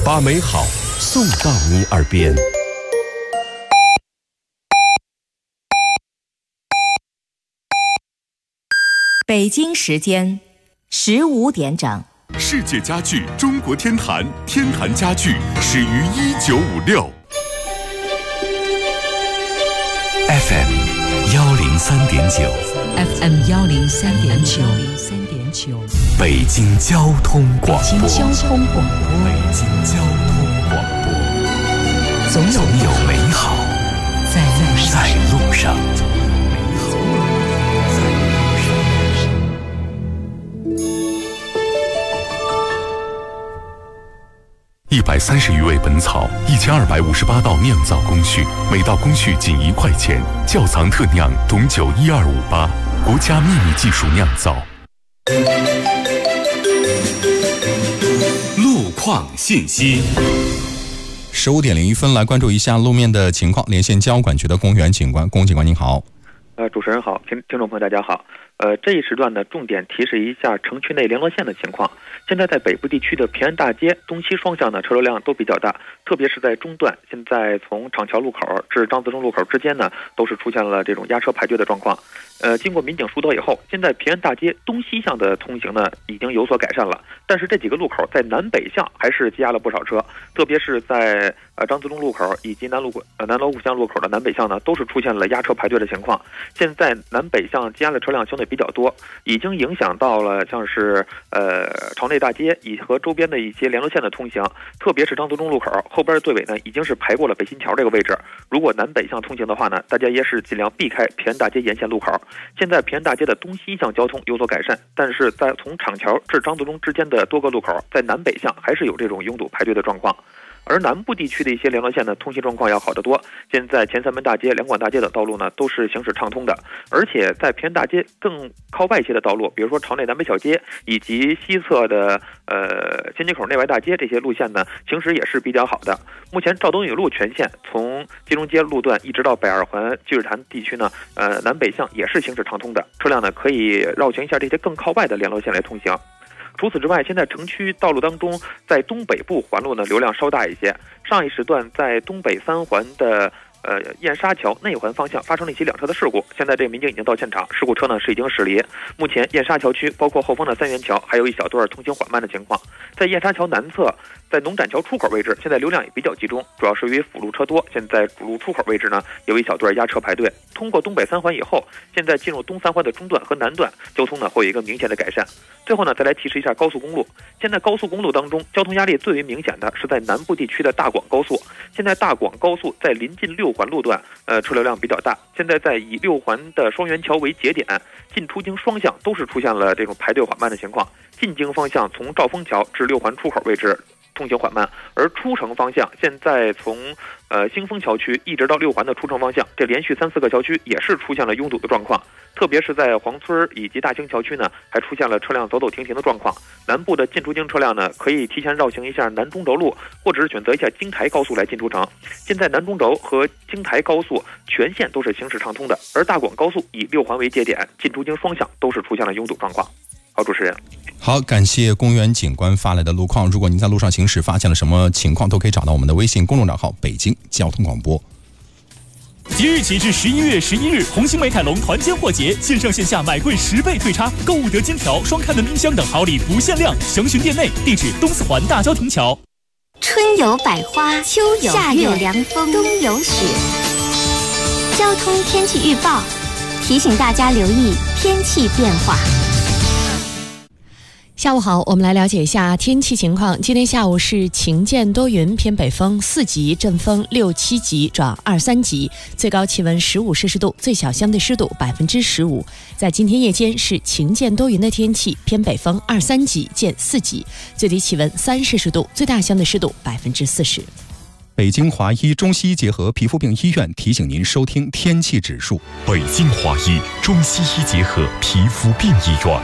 把美好送到你耳边。 北京时间15点整。 世界家具中国天坛，天坛家具始于1956。 FM 103.9 FM 103.9， 北京交通广播。 北京交通广播，总有美好在路上。 130余味本草，1258道酿造工序，每道工序仅1块钱。窖藏特酿董酒12588，国家秘密技术酿造。 路况信息。 15点01分，来关注一下路面的情况。连线交管局的龚元警官，龚警官您好。 主持人好，听众朋友大家好。这一时段呢，重点提示一下城区内联络线的情况。现在在北部地区的平安大街东西双向的车流量都比较大，特别是在中段，现在从厂桥路口至张自忠路口之间呢，都是出现了这种压车排队的状况。经过民警疏导以后，现在平安大街东西向的通行呢已经有所改善了，但是这几个路口在南北向还是积压了不少车，特别是在张自忠路口以及南锣鼓巷路口的南北向呢，都是出现了压车排队的情况。现在南北向积压的车辆相对比较多，已经影响到了像是朝内大街和周边的一些联络线的通行，特别是张自忠路口后边的队尾呢，已经是排过了北新桥这个位置。如果南北向通行的话呢，大家也是尽量避开平安大街沿线路口。现在平安大街的东西向交通有所改善，但是在从厂桥至张自忠之间的多个路口，在南北向还是有这种拥堵排队的状况。而南部地区的一些联络线的通行状况要好得多，现在前三门大街、两广大街的道路呢都是行驶畅通的，而且在平安大街更靠外些的道路，比如说朝内南北小街以及西侧的新街口内外大街这些路线呢，行驶也是比较好的。目前赵登禹路全线从金融街路段一直到北二环积水潭地区呢，南北向也是行驶畅通的，车辆呢可以绕行一下这些更靠外的联络线来通行。除此之外，现在城区道路当中，在东北部环路呢流量稍大一些。上一时段在东北三环的燕莎桥内环方向发生了一起两车的事故，现在这个民警已经到现场，事故车呢是已经驶离。目前燕莎桥区包括后方的三元桥还有一小段通行缓慢的情况。在燕莎桥南侧，在农展桥出口位置，现在流量也比较集中，主要是由于辅路车多，现在主路出口位置呢有一小段压车排队。通过东北三环以后，现在进入东三环的中段和南段交通呢会有一个明显的改善。最后呢，再来提示一下高速公路。现在高速公路当中，交通压力最为明显的是在南部地区的大广高速。现在大广高速在临近6环路段，车流量比较大。现在在以6环的双元桥为节点，进出京双向都是出现了这种排队缓慢的情况。进京方向从兆丰桥至6环出口位置通行缓慢，而出城方向现在从兴丰桥区一直到6环的出城方向，这连续3-4个桥区也是出现了拥堵的状况，特别是在黄村以及大兴桥区呢，还出现了车辆走走停停的状况。南部的进出京车辆呢，可以提前绕行一下南中轴路，或者是选择一下京台高速来进出城。现在南中轴和京台高速全线都是行驶畅通的，而大广高速以6环为节点，进出京双向都是出现了拥堵状况。好，主持人。 好，感谢公园警官发来的路况。如果您在路上行驶发现了什么情况，都可以找到我们的微信公众账号北京交通广播。 即日起至11月11日，红星美凯龙团坚货节，线上线下买贵10倍退差，购物得金条、双开门冰箱等好礼不限量，详询店内。地址东四环大郊亭桥。 春有百花，秋有夏有凉风，冬有雪。交通天气预报提醒大家留意天气变化。 下午好，我们来了解一下天气情况。今天下午是晴间多云，偏北风4级，阵风6、7级转2、3级，最高气温15摄氏度，最小相对湿度15%。在今天夜间是晴间多云的天气，偏北风2、3级见4级，最低气温3摄氏度，最大相对湿度40%。 北京华医中西医结合皮肤病医院提醒您收听天气指数。 北京华医中西医结合皮肤病医院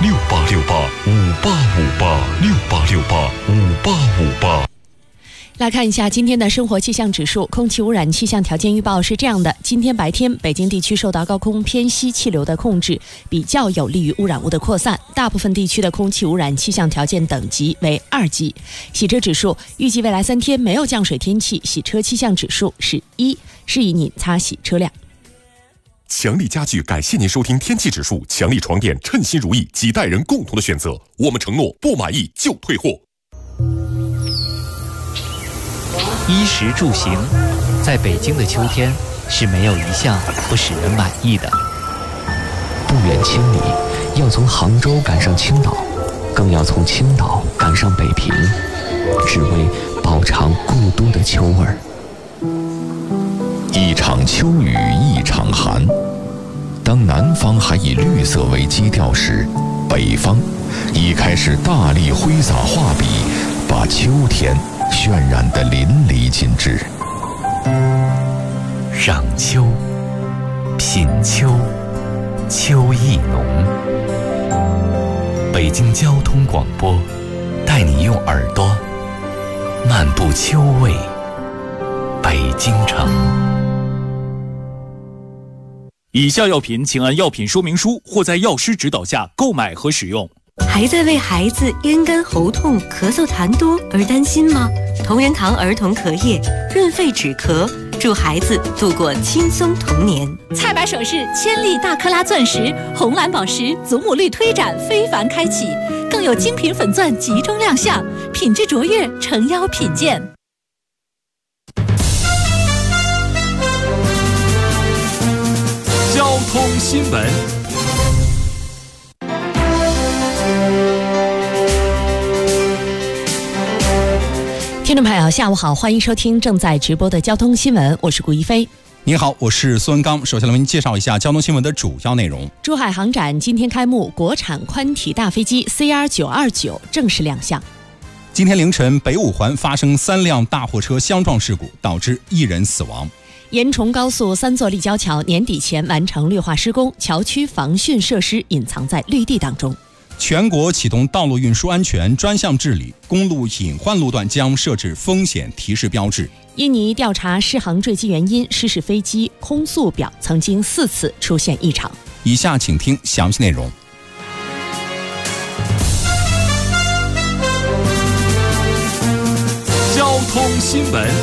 ，01068685858，68685858。 来看一下今天的生活气象指数。空气污染气象条件预报是这样的：今天白天，北京地区受到高空偏西气流的控制，比较有利于污染物的扩散，大部分地区的空气污染气象条件等级为2级。洗车指数预计未来3天没有降水天气，洗车气象指数是1，适宜您擦洗车辆。 强力家具感谢您收听天气指数。强力床垫，称心如意，几代人共同的选择。我们承诺不满意就退货。 衣食住行，在北京的秋天是没有一项不使人满意的。 不远千里，要从杭州赶上青岛，更要从青岛赶上北平，只为饱尝故都的秋味儿。一场秋雨一场寒，当南方还以绿色为基调时，北方已开始大力挥洒画笔，把秋天渲染得淋漓尽致。 赏秋，品秋，秋意浓。北京交通广播带你用耳朵漫步秋味北京城。 以下药品请按药品说明书或在药师指导下购买和使用。 还在为孩子咽干喉痛、咳嗽痰多而担心吗？同仁堂儿童咳液润肺止咳，祝孩子度过轻松童年。 菜百首饰千粒大克拉钻石、红蓝宝石祖母绿推展非凡开启，更有精品粉钻集中亮相，品质卓越，诚邀品鉴。 交通新闻。 听众朋友下午好，欢迎收听正在直播的交通新闻，我是顾一飞。 您好，我是苏文刚。首先来为您介绍一下交通新闻的主要内容。 珠海航展今天开幕，国产宽体大飞机 CR929 正式亮相。 今天凌晨，北五环发生3辆大货车相撞事故，导致1人死亡。 延崇高速3座立交桥年底前完成绿化施工，桥区防汛设施隐藏在绿地当中。 全国启动道路运输安全专项治理，公路隐患路段将设置风险提示标志。 印尼调查失航坠机原因，失事飞机空速表曾经4次出现异常。 以下请听详细内容。 交通新闻。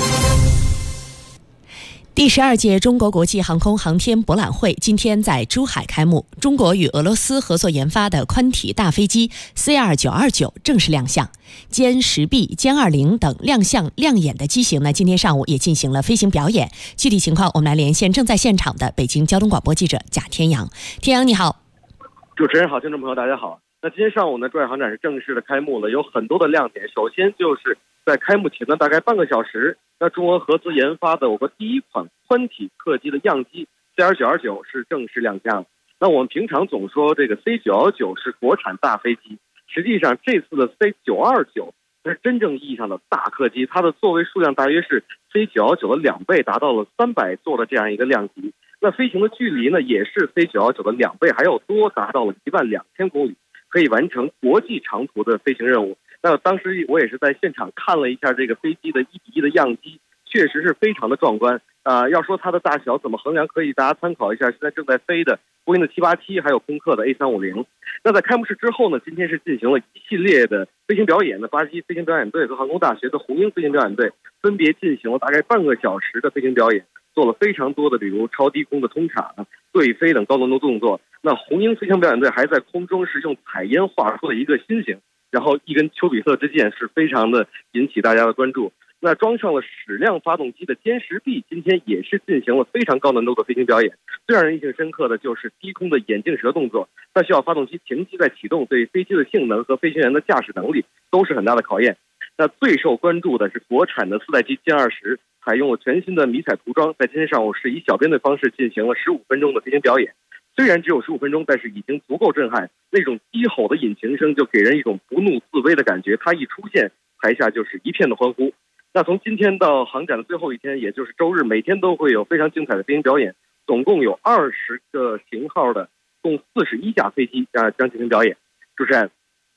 第12届中国国际航空航天博览会今天在珠海开幕，中国与俄罗斯合作研发的宽体大飞机 CR929 正式亮相。歼10B、歼20等亮相亮眼的机型呢，今天上午也进行了飞行表演。具体情况，我们来连线正在现场的北京交通广播记者贾天阳。天阳你好。 主持人好，听众朋友大家好。那今天上午呢，珠海航展是正式的开幕了，有很多的亮点。首先就是在开幕前的大概半个小时，那中俄合资研发的我国第一款宽体客机的样机 CR929 是正式亮相。那我们平常总说这个 C919 是国产大飞机，实际上这次的 C929 是真正意义上的大客机，它的座位数量大约是 C919 的2倍，达到了300座的这样一个量级。那飞行的距离呢，也是 C919 的2倍还要多，达到了12000公里，可以完成国际长途的飞行任务。那当时我也是在现场看了一下这个飞机的1:1的样机，确实是非常的壮观。要说它的大小怎么衡量，可以大家参考一下现在正在飞的波音的787，还有空客的 A350。那在开幕式之后呢，今天是进行了一系列的飞行表演的，巴西飞行表演队和航空大学的红鹰飞行表演队分别进行了大概半个小时的飞行表演，做了非常多的比如超低空的通场、对飞等高难度动作。那红鹰飞行表演队还在空中是用彩烟画出了一个心形，然后一根丘比特之箭，是非常的引起大家的关注。那装上了矢量发动机的歼10B今天也是进行了非常高难度的飞行表演。最让人印象深刻的就是低空的眼镜蛇动作，它需要发动机停机再启动，对飞机的性能和飞行员的驾驶能力都是很大的考验。那最受关注的是国产的4代机歼20，采用了全新的迷彩涂装，在今天上午是以小编队方式进行了15分钟的飞行表演。虽然只有15分钟，但是已经足够震撼。那种低吼的引擎声就给人一种不怒自威的感觉，它一出现，台下就是一片的欢呼。那从今天到航展的最后一天，也就是周日，每天都会有非常精彩的飞行表演，总共有20个型号的，共41架飞机将进行表演。主持人。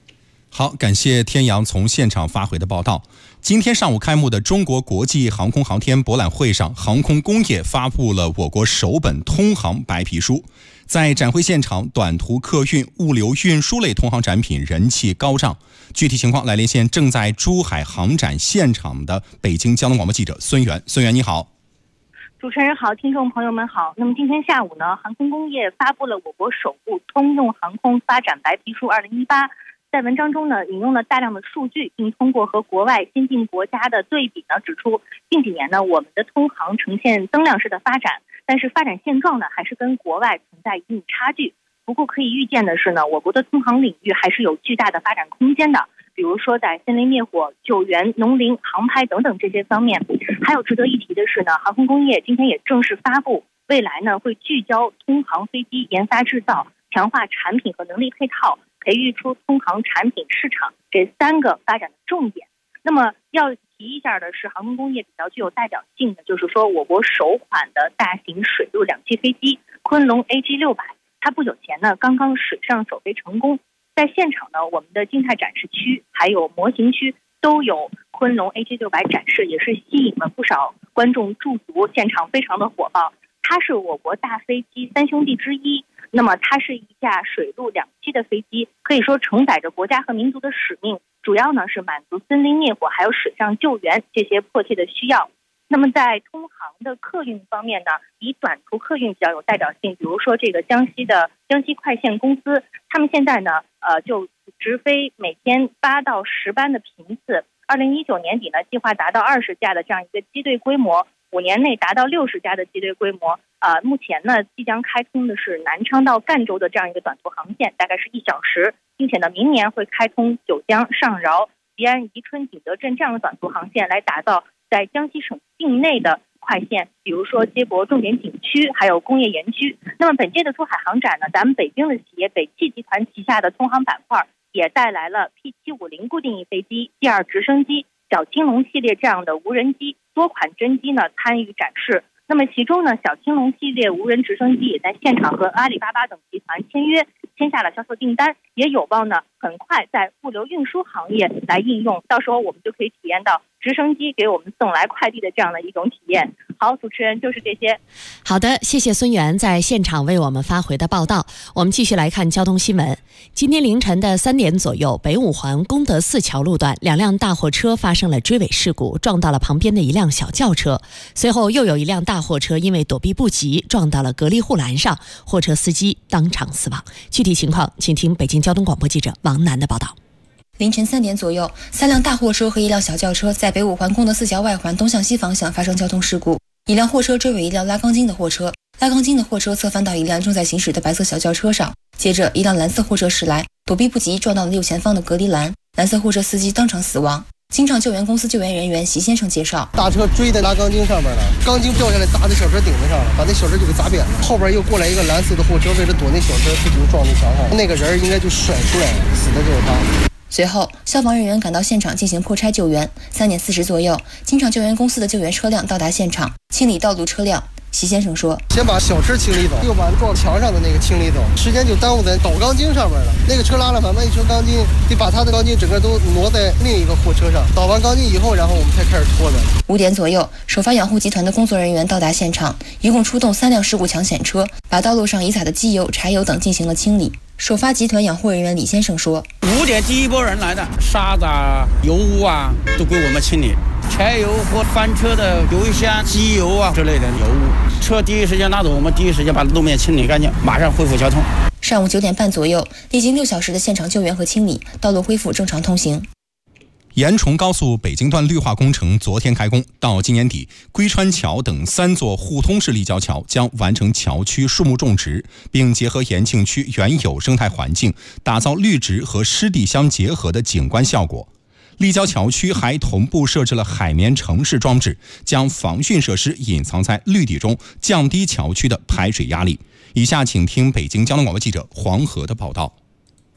好，感谢天阳从现场发回的报道。今天上午开幕的中国国际航空航天博览会上，航空工业发布了我国首本通航白皮书。在展会现场，短途客运、物流运输类通航展品人气高涨。具体情况来连线正在珠海航展现场的北京交通广播记者孙源。孙源，你好。 主持人好，听众朋友们好。那么今天下午呢，航空工业发布了我国首部通用航空发展白皮书2018。在文章中呢，引用了大量的数据，并通过和国外先进国家的对比呢，指出近几年呢，我们的通航呈现增量式的发展，但是发展现状呢，还是跟国外存在一定差距。不过可以预见的是呢，我国的通航领域还是有巨大的发展空间的，比如说在森林灭火、救援、农林、航拍等等这些方面。还有值得一提的是呢，航空工业今天也正式发布，未来呢会聚焦通航飞机研发制造，强化产品和能力配套，培育出通航产品市场这3个发展的重点。那么要提一下的是，航空工业比较具有代表性的，就是说我国首款的大型水陆两栖飞机昆龙 AG600， 它不久前呢刚刚水上首飞成功。在现场呢，我们的静态展示区还有模型区都有昆龙 AG600 展示，也是吸引了不少观众驻足，现场非常的火爆。它是我国大飞机3兄弟之一，那么它是一架水陆两栖的飞机，可以说承载着国家和民族的使命，主要呢是满足森林灭火还有水上救援这些迫切的需要。那么在通航的客运方面呢，以短途客运比较有代表性，比如说这个江西快线公司，他们现在呢就直飞每天8到10班的频次，2019年底呢计划达到20架的这样一个机队规模，5年内达到60架的机队规模。目前呢即将开通的是南昌到赣州的这样一个短途航线，大概是1小时，并且呢明年会开通九江、上饶、吉安、宜春、景德镇这样的短途航线，来打造在江西省境内的快线，比如说接驳重点景区还有工业园区。那么本届的珠海航展呢，咱们北京的企业北汽集团旗下的通航板块也带来了 P750 固定翼飞机、第2直升机、小青龙系列这样的无人机，多款真机呢参与展示。那么其中呢，小青龙系列无人直升机也在现场和阿里巴巴等集团签下了销售订单，也有望呢很快在物流运输行业来应用，到时候我们就可以体验到直升机给我们送来快递的这样的一种体验。好，主持人就是这些。 好的，谢谢孙源在现场为我们发回的报道。我们继续来看交通新闻。今天凌晨的3点左右，北五环功德寺桥路段2辆大货车发生了追尾事故，撞到了旁边的一辆小轿车，随后又有一辆大货车因为躲避不及撞到了隔离护栏上，货车司机当场死亡。具体情况请听北京交通广播记者王楠的报道。 凌晨3点左右，3辆大货车和1辆小轿车在北五环功德寺桥外环东向西方向发生交通事故。一辆货车追尾一辆拉钢筋的货车，拉钢筋的货车侧翻到一辆正在行驶的白色小轿车上，接着一辆蓝色货车驶来，躲避不及撞到了右前方的隔离栏，蓝色货车司机当场死亡。京畅救援公司救援人员席先生介绍， 大车追在拉钢筋上面了，钢筋掉下来砸在小车顶子上了，把那小车就给砸扁了。后边又过来一个蓝色的货车，为了躲那小车，自己就撞那墙上，那个人应该就甩出来了，死的就是他。 随后，消防人员赶到现场进行破拆救援。3点40左右，京畅救援公司的救援车辆到达现场，清理道路车辆。席先生说， 先把小车清理走，又把撞墙上的那个清理走，时间就耽误在倒钢筋上面了。那个车拉了满满一车钢筋，得把他的钢筋整个都挪在另一个货车上，倒完钢筋以后，然后我们才开始拖的。 5点左右，首发养护集团的工作人员到达现场，一共出动3辆事故抢险车，把道路上遗撒的机油、柴油等进行了清理。首发集团养护人员李先生说 ，5点第一波人来的，沙子啊、油污啊都归我们清理，柴油和翻车的油箱、机油啊之类的油污，车第一时间拿走，我们第一时间把路面清理干净，马上恢复交通。 上午9点半左右，历经6小时的现场救援和清理，道路恢复正常通行。 延崇高速北京段绿化工程昨天开工，到今年底，归川桥等3座互通式立交桥将完成桥区树木种植，并结合延庆区原有生态环境，打造绿植和湿地相结合的景观效果。立交桥区还同步设置了海绵城市装置，将防汛设施隐藏在绿地中，降低桥区的排水压力。以下请听北京交通广播记者黄河的报道。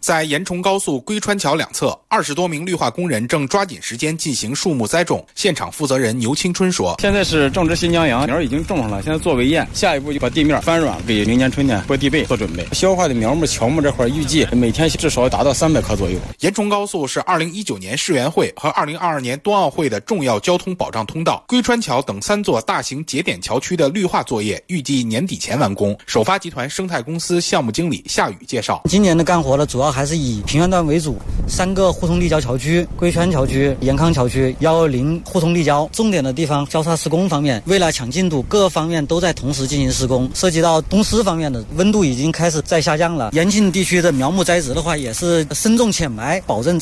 在延崇高速归川桥两侧，20多名绿化工人正抓紧时间进行树木栽种。现场负责人牛青春说：“ 现在是种植新疆杨，苗已经种上了，现在做围堰，下一步就把地面翻软，给明年春天播地被做准备。消化的苗木、乔木这块预计每天至少达到300棵左右。” 延崇高速是2019年世园会和2022年冬奥会的重要交通保障通道。归川桥等3座大型节点桥区的绿化作业预计年底前完工。首发集团生态公司项目经理夏宇介绍：“ 今年的干活呢，主要还是以平原段为主，3个互通立交桥区、归川桥区、延康桥区、110互通立交，重点的地方交叉施工方面，为了抢进度，各方面都在同时进行施工。涉及到冬湿方面的，温度已经开始在下降了。延庆地区的苗木栽植的话，也是深种浅埋，保证